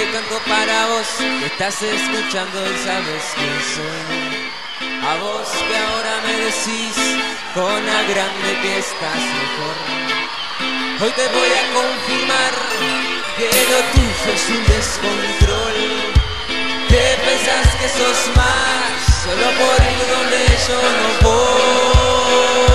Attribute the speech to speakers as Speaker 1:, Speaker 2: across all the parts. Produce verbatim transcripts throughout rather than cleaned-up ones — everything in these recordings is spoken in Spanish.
Speaker 1: te canto para vos, que estás escuchando y sabes quién soy. A vos que ahora me decís con a grande que estás mejor. Hoy te voy a confirmar que lo tuyo es un descontrol. Te pensás que sos más solo por ir donde yo no voy.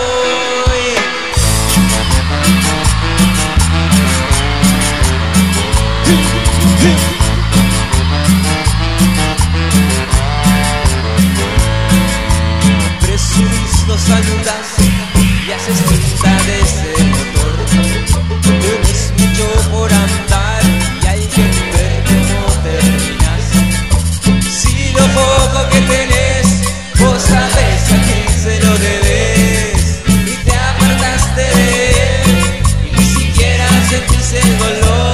Speaker 1: Presumís, no saludas y haces pinta de ese motor. Tienes mucho por andar y hay que ver cómo terminas. Si lo poco que tenés, vos sabés a quién se lo debes y te apartaste de él y ni siquiera sentís el dolor.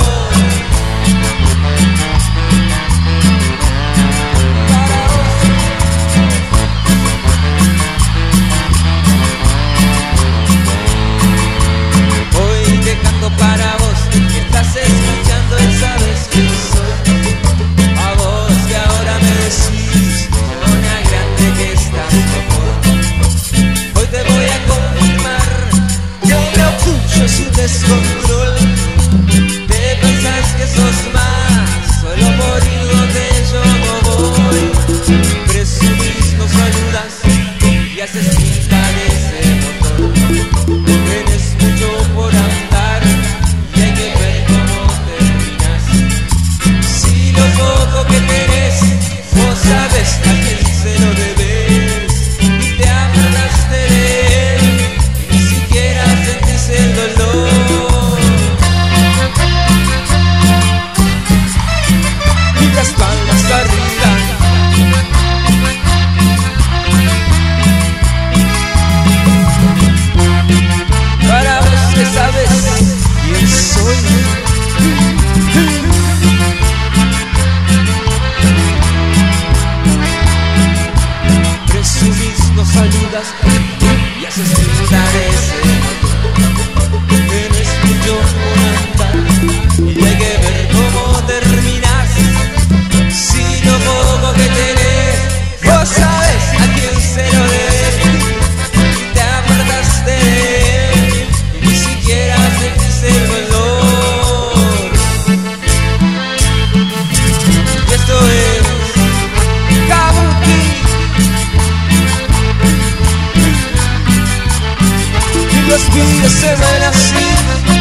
Speaker 1: Para vos, que estás escuchando y sabes quién soy. A vos que ahora me decís con una grande que estás mejor. Hoy te voy a confirmar que lo tuyo es un descontrol. Te pensás que sos más solo por ir donde yo no voy. Presumís, no saludas y haces pinta de ese motor. Tienes mucho por andar y hay que ver cómo terminas. Si lo poco que tenés, vos sabés a quién se lo debes y te apartaste de él y ni siquiera sentís el dolor. Y las palmas arriba, para vos que sabes quién soy. Presumís, no saludas y haces pinta de ese motor. Tienes mucho por andar y hay que ver cómo terminas. Si lo poco que tenés, vos sabes a quién se lo debes y te apartaste de él y ni siquiera sentís el dolor. Y esto es Kabuki y los vídeos se ven así.